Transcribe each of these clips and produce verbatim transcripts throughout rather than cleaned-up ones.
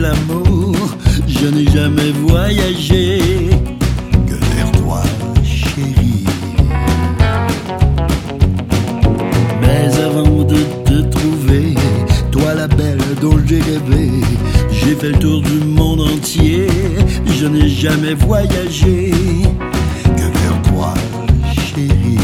l'amour, je n'ai jamais voyagé que vers toi, chérie. Mais avant de te trouver, toi la belle dont j'ai rêvé, j'ai fait le tour du monde entier, je n'ai jamais voyagé que vers toi, chérie.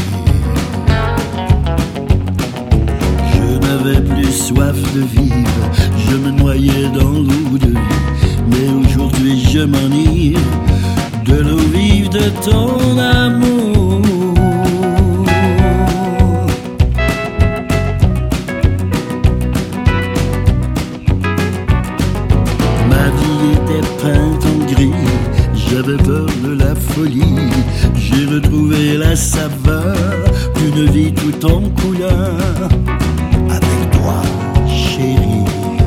Je n'avais plus soif de vivre, je me noyais dans l'eau de vie, mais aujourd'hui je m'enivre de l'eau vive de ton amour. Ma vie était peinte en gris, j'avais peur de la folie, j'ai retrouvé la saveur d'une vie tout en couleur. Avec toi, chérie,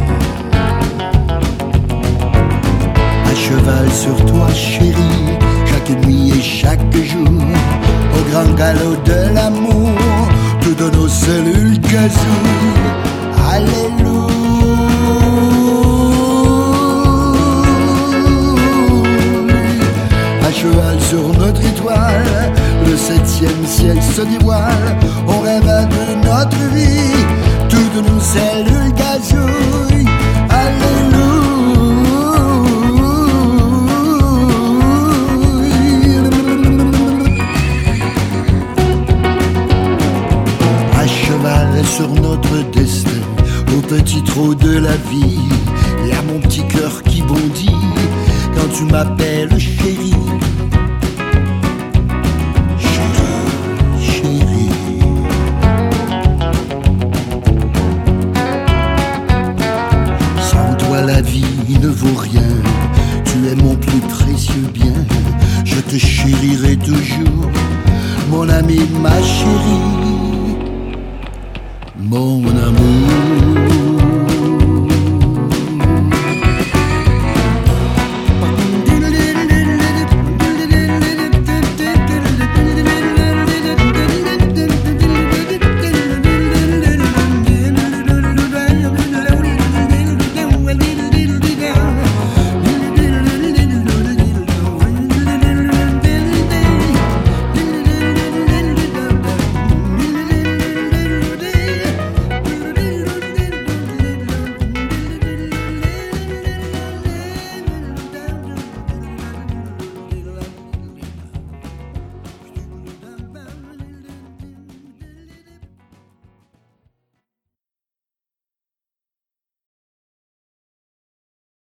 à cheval sur toi, chérie, chaque nuit et chaque jour, au grand galop de l'amour, toutes nos cellules gazou. Alléluia. À cheval sur notre étoile, le septième ciel se dévoile, on rêve de notre vie, toutes nos cellules gazouillent. Alléluia. À cheval sur notre destin, au petit trot de la vie, y a mon petit cœur qui bondit quand tu m'appelles chérie. La vie ne vaut rien, tu es mon plus précieux bien, je te chérirai toujours, mon ami, ma chérie, mon amour.